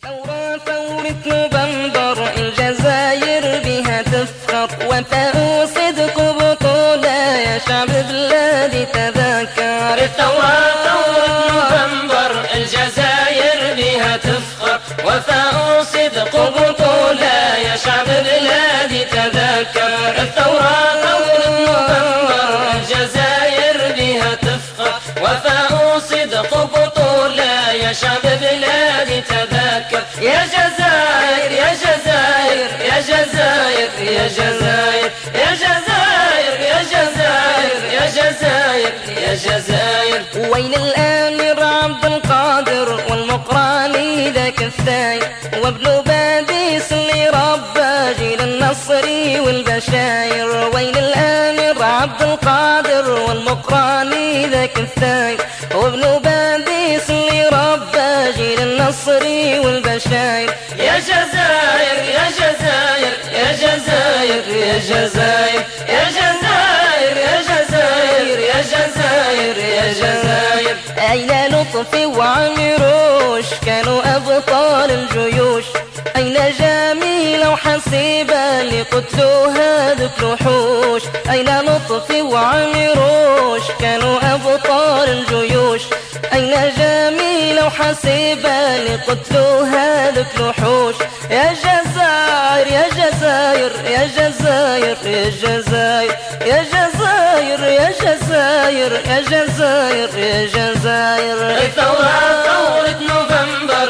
الثورة ثورة نوفمبر الجزائر بها تفخر، وفاء صدق بطولة يا شعب بلادي تذكر. الثورة ثورة نوفمبر الجزائر بها تفخر، وفاء صدق بطولة يا شعب بلادي تذكر. الثورة ثورة نوفمبر الجزائر بها تفخر، وفاء صدق بطولة يا شعب بلادي تذكر. يا جزائر يا جزائر يا جزائر يا جزائر يا جزائر يا جزائر يا جزائر يا جزائر. وين الأمير عبد القادر والمقراني ذاك الثاير، وابن باديس اللي ربى جيل النصري والبشاير. وين الأمير عبد القادر والمقراني ذاك الثاير، وابن باديس اللي ربى جيل النصري والبشاير. يا جزائر يا جزائر يا جزائر يا جزائر يا جزائر يا جزائر يا جزائر يا جزائر. أين لطفي وعمروش كانوا أبطال الجيوش، أين جميلة وحسيبة اللي قتلوا هذوك الوحوش. أين لطفي وعمروش كانوا أبطال الجيوش، أين جميلة وحسيبة اللي قتلوا هذوك الوحوش. يا جزائر يا جزائر يا جزائر يا جزائر يا جزائر يا جزائر يا جزائر يا جزائر. الثورة ثورة نوفمبر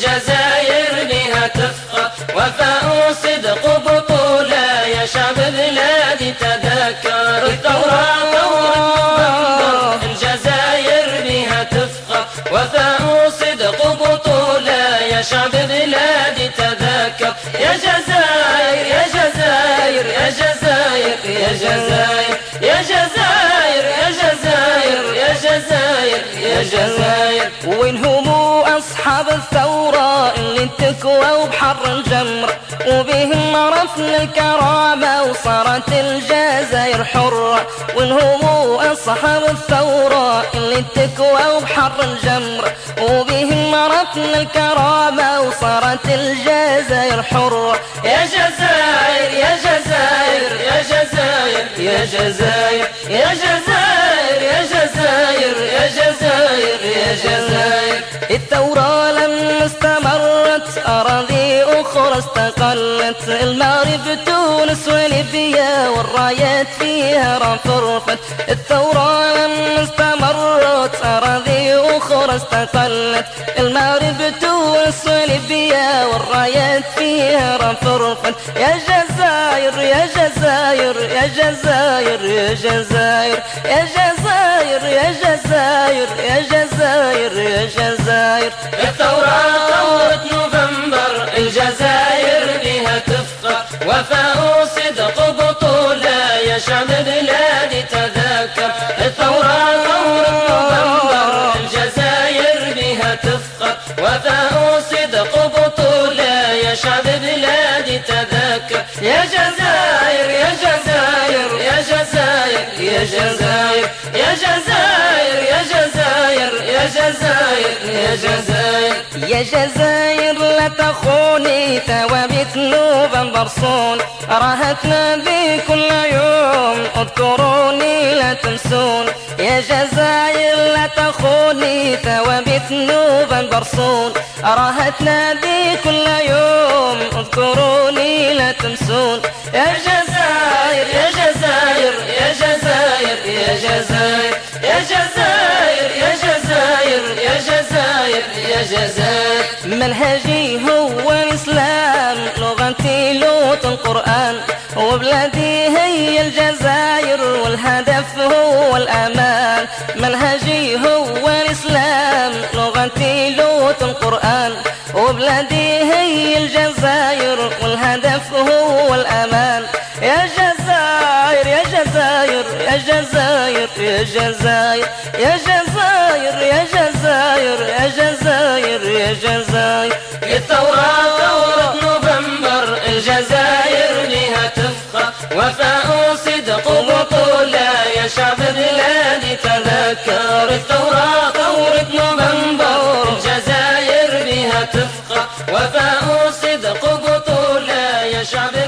الجزائر بها تفخر، وفاء صدق بطولة يا شعب بلادي تذكر. الثورة ثورة نوفمبر الجزائر بها تفخر، وفاء صدق بطولة يا شعب بلادي تذكر. يا جزائر يا جزائر يا جزائر يا جزائر يا جزائر يا جزائر يا جزائر يا جزائر. وين هم أصحاب الثورة اللي انتكوا بحر الجمر، وبهم عرفنا الكرامة وصارت الجزائر حرة. وين هم أصحاب الثورة اللي انتكوا بحر الجمر، وبهم عرفنا الكرامة وصارت الجزائر حرة. يا جزائر يا جزائر يا جزائر يا جزائر يا جزائر يا جزائر يا جزائر يا جزائر. الثورة لما استمرت أراضي أخرى استقلت، المغرب تونس وليبيا والرايات فيها رفرفت. الثورة لما استمرت أراضي أخرى استقلت، المغرب تونس وليبيا والرايات فيها رفرفت. يا جزائر يا جزائر يا جزائر يا جزائر يا جزائر يا جزائر يا جزائر يا جزائر. الثورة ثورة نوفمبر الجزائر بها تفخر، وفاء صدق بطولة يا شعب بلادي تذكر. الثورة ثورة نوفمبر الجزائر بها تفخر، وفاء صدق بطولة يا شعب بلادي تذكر. يا جزائر يا جزائر يا جزائر يا جزائر يا جزائر يا جزائر يا جزائر يا جزائر. يا جزائر لا تخوني ثوابت نوفمبر صون، راها تنادي كل يوم اذكروني لا تنسون. يا جزائر لا تخوني ثوابت نوفمبر صون، راها تنادي كل يوم اذكروني لا تنسون. يا جزائر يا جزائر يا جزائر يا جزائر يا جزائر يا جزائر يا جزائر يا جزائر. منهجي هو الإسلام، لغتي لغة القرآن، وبلادي هي الجزائر والهدف هو الأمان. منهجي هو الإسلام، لغتي لغة القرآن، وبلادي هي الجزائر والهدف هو الأمان. يا جزائر يا جزائر يا جزائر يا جزائر يا جزائر يا جزائر يا جزائر يا جزائر. الثورة ثورة نوفمبر الجزائر بها تفخر، وفاء صدق بطولة يا شعب بلادي تذكر. الثورة ثورة نوفمبر الجزائر بها تفخر، وفاء الشعب